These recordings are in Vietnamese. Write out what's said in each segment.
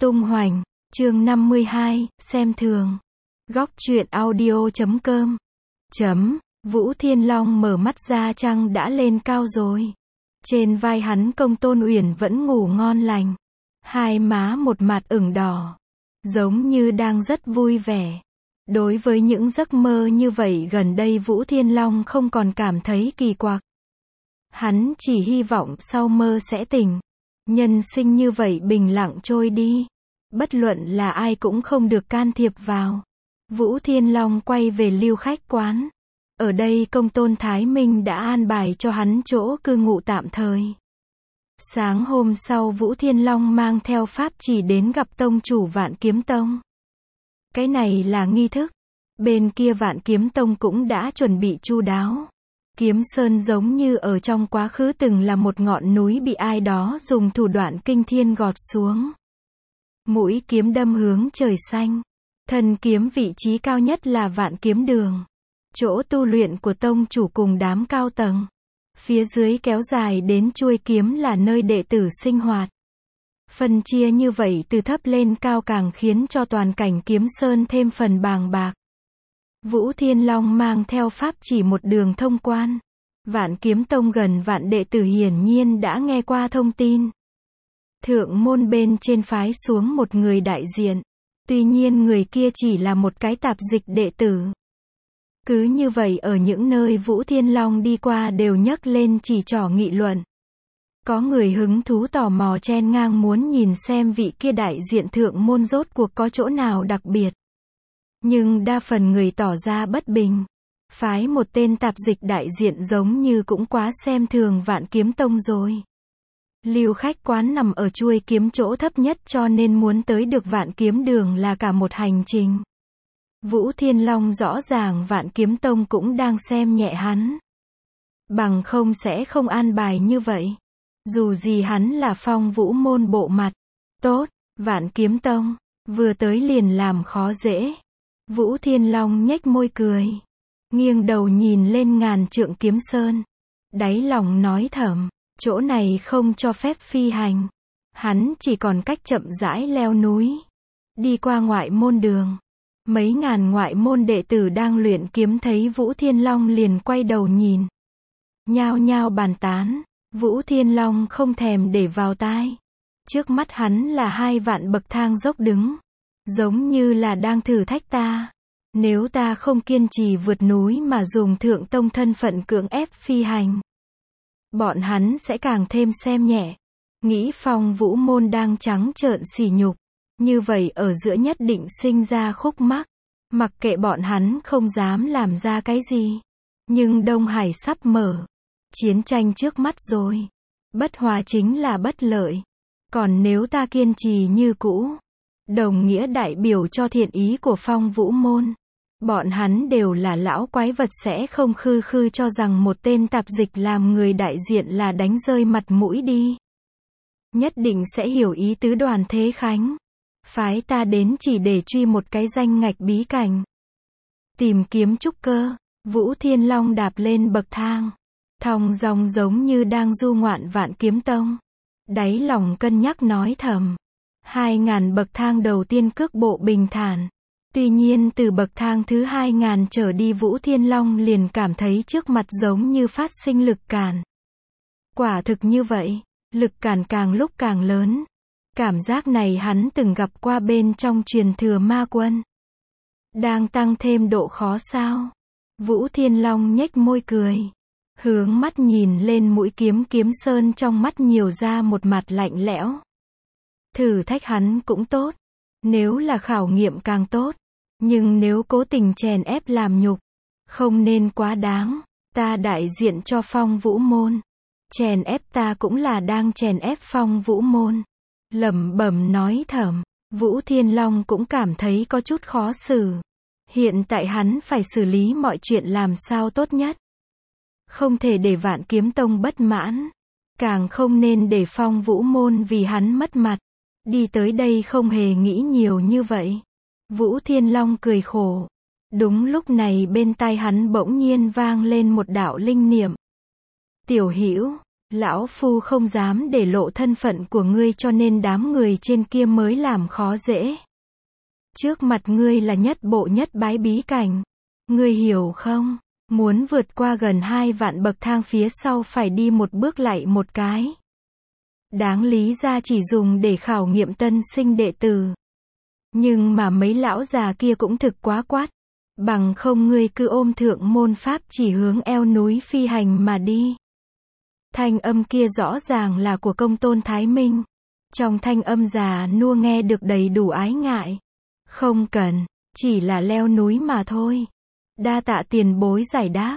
Tung hoành, chương 52, xem thường. Góc truyện audio.com. Vũ Thiên Long mở mắt ra trăng đã lên cao rồi. Trên vai hắn Công Tôn Uyển vẫn ngủ ngon lành. Hai má một mặt ửng đỏ. Giống như đang rất vui vẻ. Đối với những giấc mơ như vậy gần đây Vũ Thiên Long không còn cảm thấy kỳ quặc. Hắn chỉ hy vọng sau mơ sẽ tỉnh. Nhân sinh như vậy bình lặng trôi đi. Bất luận là ai cũng không được can thiệp vào. Vũ Thiên Long quay về Lưu Khách Quán. Ở đây Công Tôn Thái Minh đã an bài cho hắn chỗ cư ngụ tạm thời. Sáng hôm sau Vũ Thiên Long mang theo pháp chỉ đến gặp tông chủ Vạn Kiếm Tông. Cái này là nghi thức. Bên kia Vạn Kiếm Tông cũng đã chuẩn bị chu đáo. Kiếm Sơn giống như ở trong quá khứ từng là một ngọn núi bị ai đó dùng thủ đoạn kinh thiên gọt xuống. Mũi kiếm đâm hướng trời xanh. Thân kiếm vị trí cao nhất là Vạn Kiếm Đường. Chỗ tu luyện của tông chủ cùng đám cao tầng. Phía dưới kéo dài đến chuôi kiếm là nơi đệ tử sinh hoạt. Phân chia như vậy từ thấp lên cao càng khiến cho toàn cảnh Kiếm Sơn thêm phần bàng bạc. Vũ Thiên Long mang theo pháp chỉ một đường thông quan. Vạn Kiếm Tông gần vạn đệ tử hiển nhiên đã nghe qua thông tin. Thượng môn bên trên phái xuống một người đại diện. Tuy nhiên người kia chỉ là một cái tạp dịch đệ tử. Cứ như vậy ở những nơi Vũ Thiên Long đi qua đều nhấc lên chỉ trỏ nghị luận. Có người hứng thú tò mò chen ngang muốn nhìn xem vị kia đại diện thượng môn rốt cuộc có chỗ nào đặc biệt. Nhưng đa phần người tỏ ra bất bình. Phái một tên tạp dịch đại diện giống như cũng quá xem thường Vạn Kiếm Tông rồi. Lưu Khách Quán nằm ở chuôi kiếm chỗ thấp nhất cho nên muốn tới được Vạn Kiếm Đường là cả một hành trình. Vũ Thiên Long rõ ràng Vạn Kiếm Tông cũng đang xem nhẹ hắn. Bằng không sẽ không an bài như vậy. Dù gì hắn là Phong Vũ môn bộ mặt. Tốt, Vạn Kiếm Tông, vừa tới liền làm khó dễ. Vũ Thiên Long nhếch môi cười. Nghiêng đầu nhìn lên ngàn trượng Kiếm Sơn. Đáy lòng nói thầm, chỗ này không cho phép phi hành. Hắn chỉ còn cách chậm rãi leo núi. Đi qua ngoại môn đường. Mấy ngàn ngoại môn đệ tử đang luyện kiếm thấy Vũ Thiên Long liền quay đầu nhìn. Nhao nhao bàn tán. Vũ Thiên Long không thèm để vào tai. Trước mắt hắn là 2 vạn bậc thang dốc đứng. Giống như là đang thử thách ta. Nếu ta không kiên trì vượt núi mà dùng thượng tông thân phận cưỡng ép phi hành. Bọn hắn sẽ càng thêm xem nhẹ. Nghĩ Phong Vũ môn đang trắng trợn sỉ nhục. Như vậy ở giữa nhất định sinh ra khúc mắc. Mặc kệ bọn hắn không dám làm ra cái gì. Nhưng Đông Hải sắp mở. Chiến tranh trước mắt rồi. Bất hòa chính là bất lợi. Còn nếu ta kiên trì như cũ. Đồng nghĩa đại biểu cho thiện ý của Phong Vũ môn. Bọn hắn đều là lão quái vật sẽ không khư khư cho rằng một tên tạp dịch làm người đại diện là đánh rơi mặt mũi đi. Nhất định sẽ hiểu ý tứ Đoàn Thế Khánh. Phái ta đến chỉ để truy một cái danh ngạch bí cảnh. Tìm kiếm trúc cơ. Vũ Thiên Long đạp lên bậc thang. Thong dong giống như đang du ngoạn Vạn Kiếm Tông. Đáy lòng cân nhắc nói thầm. 2.000 bậc thang đầu tiên cước bộ bình thản. Tuy nhiên từ bậc thang thứ 2.000 trở đi Vũ Thiên Long liền cảm thấy trước mặt giống như phát sinh lực cản. Quả thực như vậy. Lực cản càng lúc càng lớn. Cảm giác này hắn từng gặp qua bên trong truyền thừa ma quân. Đang tăng thêm độ khó sao? Vũ Thiên Long nhếch môi cười. Hướng mắt nhìn lên mũi kiếm Kiếm Sơn trong mắt nhiều ra một mặt lạnh lẽo. Thử thách hắn cũng tốt. Nếu là khảo nghiệm càng tốt. Nhưng nếu cố tình chèn ép làm nhục. Không nên quá đáng. Ta đại diện cho Phong Vũ môn. Chèn ép ta cũng là đang chèn ép Phong Vũ môn. Lẩm bẩm nói thầm. Vũ Thiên Long cũng cảm thấy có chút khó xử. Hiện tại hắn phải xử lý mọi chuyện làm sao tốt nhất. Không thể để Vạn Kiếm Tông bất mãn. Càng không nên để Phong Vũ môn vì hắn mất mặt. Đi tới đây không hề nghĩ nhiều như vậy. Vũ Thiên Long cười khổ. Đúng lúc này bên tai hắn bỗng nhiên vang lên một đạo linh niệm. Tiểu Hữu, Lão phu không dám để lộ thân phận của ngươi cho nên đám người trên kia mới làm khó dễ. Trước mặt ngươi là nhất bộ nhất bái bí cảnh. Ngươi hiểu không? Muốn vượt qua gần 2 vạn bậc thang phía sau phải đi một bước lại một cái. Đáng lý ra chỉ dùng để khảo nghiệm tân sinh đệ tử. Nhưng mà mấy lão già kia cũng thực quá quát. Bằng không ngươi cứ ôm thượng môn pháp chỉ hướng eo núi phi hành mà đi. Thanh âm kia rõ ràng là của Công Tôn Thái Minh. Trong thanh âm già nua nghe được đầy đủ ái ngại. Không cần, chỉ là leo núi mà thôi. Đa tạ tiền bối giải đáp.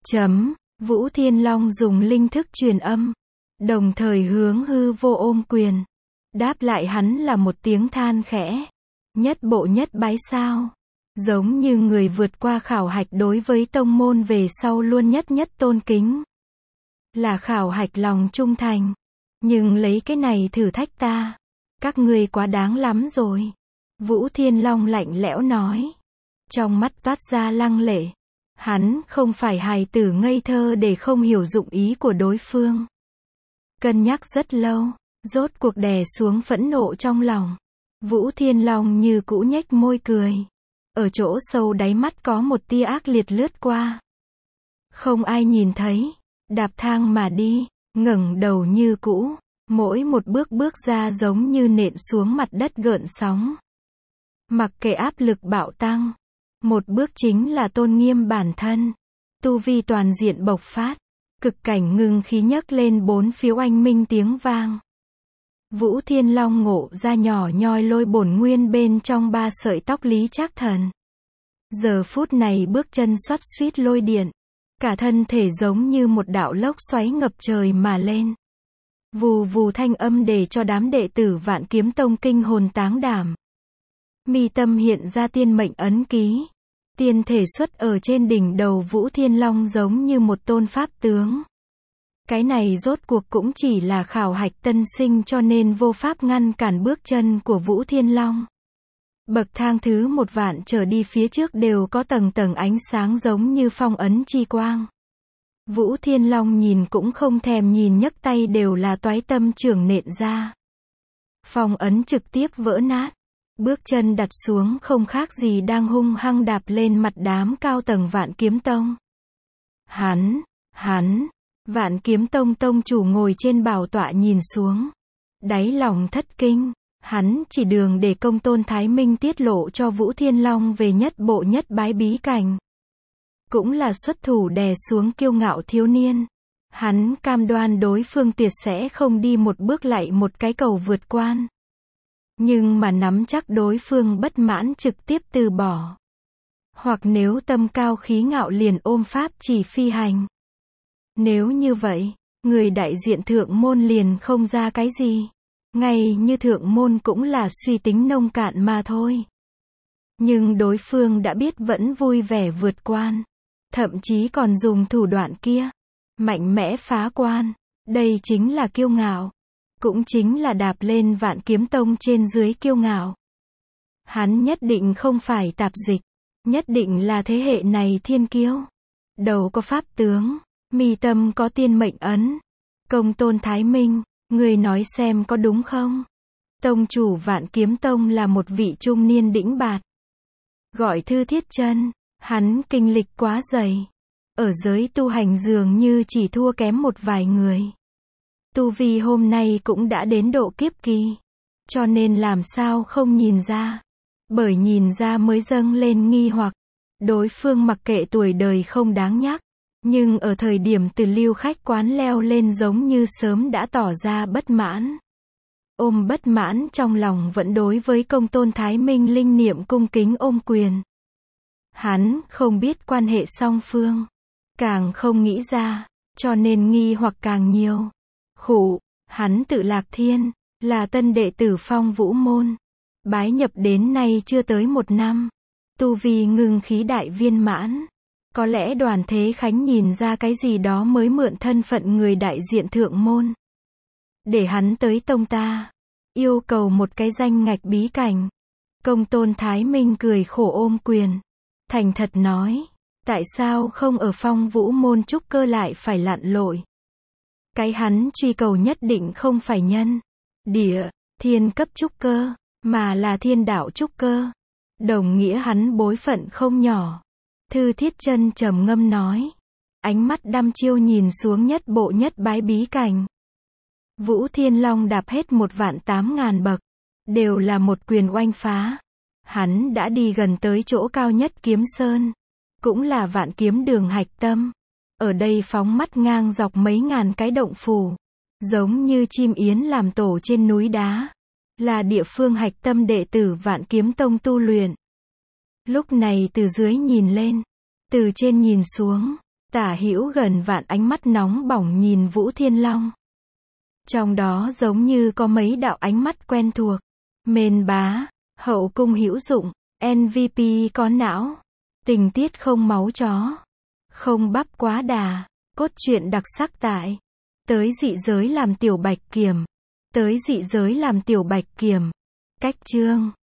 Vũ Thiên Long dùng linh thức truyền âm. Đồng thời hướng hư vô ôm quyền. Đáp lại hắn là một tiếng than khẽ. Nhất bộ nhất bái sao? Giống như người vượt qua khảo hạch đối với tông môn về sau luôn nhất nhất tôn kính. Là khảo hạch lòng trung thành. Nhưng lấy cái này thử thách ta. Các ngươi quá đáng lắm rồi. Vũ Thiên Long lạnh lẽo nói. Trong mắt toát ra lăng lệ. Hắn không phải hài tử ngây thơ để không hiểu dụng ý của đối phương. Cân nhắc rất lâu, rốt cuộc đè xuống phẫn nộ trong lòng. Vũ Thiên Long như cũ nhếch môi cười. Ở chỗ sâu đáy mắt có một tia ác liệt lướt qua. Không ai nhìn thấy, đạp thang mà đi, ngẩng đầu như cũ, mỗi một bước bước ra giống như nện xuống mặt đất gợn sóng. Mặc kệ áp lực bạo tăng, một bước chính là tôn nghiêm bản thân, tu vi toàn diện bộc phát, cực cảnh ngưng khí nhấc lên 4 phiếu anh minh tiếng vang. Vũ Thiên Long ngộ ra nhỏ nhoi lôi bổn nguyên bên trong 3 sợi tóc Lý Trác Thần. Giờ phút này bước chân xoắt xuýt lôi điện, cả thân thể giống như một đạo lốc xoáy ngập trời mà lên. Vù vù thanh âm để cho đám đệ tử Vạn Kiếm Tông kinh hồn táng đảm. Mi tâm hiện ra tiên mệnh ấn ký. Tiên thể xuất ở trên đỉnh đầu Vũ Thiên Long giống như một tôn pháp tướng. Cái này rốt cuộc cũng chỉ là khảo hạch tân sinh cho nên vô pháp ngăn cản bước chân của Vũ Thiên Long. Bậc thang thứ 1 vạn trở đi phía trước đều có tầng tầng ánh sáng giống như phong ấn chi quang. Vũ Thiên Long nhìn cũng không thèm nhìn, nhấc tay đều là toái tâm trưởng nện ra. Phong ấn trực tiếp vỡ nát. Bước chân đặt xuống không khác gì đang hung hăng đạp lên mặt đám cao tầng Vạn Kiếm Tông. Hắn, Vạn Kiếm Tông tông chủ ngồi trên bảo tọa nhìn xuống. Đáy lòng thất kinh, hắn chỉ đường để Công Tôn Thái Minh tiết lộ cho Vũ Thiên Long về nhất bộ nhất bái bí cảnh. Cũng là xuất thủ đè xuống kiêu ngạo thiếu niên. Hắn cam đoan đối phương tuyệt sẽ không đi một bước lại một cái cầu vượt quan. Nhưng mà nắm chắc đối phương bất mãn trực tiếp từ bỏ. Hoặc nếu tâm cao khí ngạo liền ôm pháp chỉ phi hành. Nếu như vậy, người đại diện thượng môn liền không ra cái gì. Ngay như thượng môn cũng là suy tính nông cạn mà thôi. Nhưng đối phương đã biết vẫn vui vẻ vượt quan. Thậm chí còn dùng thủ đoạn kia. Mạnh mẽ phá quan. Đây chính là kiêu ngạo. Cũng chính là đạp lên Vạn Kiếm Tông trên dưới kiêu ngạo. Hắn nhất định không phải tạp dịch. Nhất định là thế hệ này thiên kiêu. Đầu có pháp tướng. Mi tâm có tiên mệnh ấn. Công Tôn Thái Minh, người nói xem có đúng không? Tông chủ Vạn Kiếm Tông là một vị trung niên đĩnh bạt. Gọi Thư Thiết Chân, hắn kinh lịch quá dày. Ở giới tu hành dường như chỉ thua kém một vài người. Tu vi hôm nay cũng đã đến độ kiếp kỳ. Cho nên làm sao không nhìn ra. Bởi nhìn ra mới dâng lên nghi hoặc. Đối phương mặc kệ tuổi đời không đáng nhắc. Nhưng ở thời điểm từ lưu khách quán leo lên giống như sớm đã tỏ ra bất mãn. Ôm bất mãn trong lòng vẫn đối với Công Tôn Thái Minh linh niệm cung kính ôm quyền. Hắn không biết quan hệ song phương. Càng không nghĩ ra. Cho nên nghi hoặc càng nhiều. Hắn tự Lạc Thiên. Là tân đệ tử Phong Vũ Môn. Bái nhập đến nay chưa tới 1 năm. Tu vi ngưng khí đại viên mãn. Có lẽ Đoàn Thế Khánh nhìn ra cái gì đó mới mượn thân phận người đại diện thượng môn. Để hắn tới tông ta. Yêu cầu một cái danh ngạch bí cảnh. Công Tôn Thái Minh cười khổ ôm quyền. Thành thật nói. Tại sao không ở Phong Vũ Môn trúc cơ lại phải lặn lội. Cái hắn truy cầu nhất định không phải nhân, địa, thiên cấp trúc cơ, mà là thiên đạo trúc cơ. Đồng nghĩa hắn bối phận không nhỏ. Thư Thiết Chân trầm ngâm nói. Ánh mắt đăm chiêu nhìn xuống nhất bộ nhất bái bí cảnh. Vũ Thiên Long đạp hết 18000 bậc. Đều là một quyền oanh phá. Hắn đã đi gần tới chỗ cao nhất Kiếm Sơn. Cũng là Vạn Kiếm Đường hạch tâm. Ở đây phóng mắt ngang dọc mấy ngàn cái động phủ. Giống như chim yến làm tổ trên núi đá. Là địa phương hạch tâm đệ tử Vạn Kiếm Tông tu luyện. Lúc này từ dưới nhìn lên. Từ trên nhìn xuống. Tả hữu gần vạn ánh mắt nóng bỏng nhìn Vũ Thiên Long. Trong đó giống như có mấy đạo ánh mắt quen thuộc. Mền bá, hậu cung hữu dụng, MVP có não. Tình tiết không máu chó. Không bắp quá đà. Cốt truyện đặc sắc tại. Tới dị giới làm tiểu bạch kiểm. Tới dị giới làm tiểu bạch kiểm. Cách chương.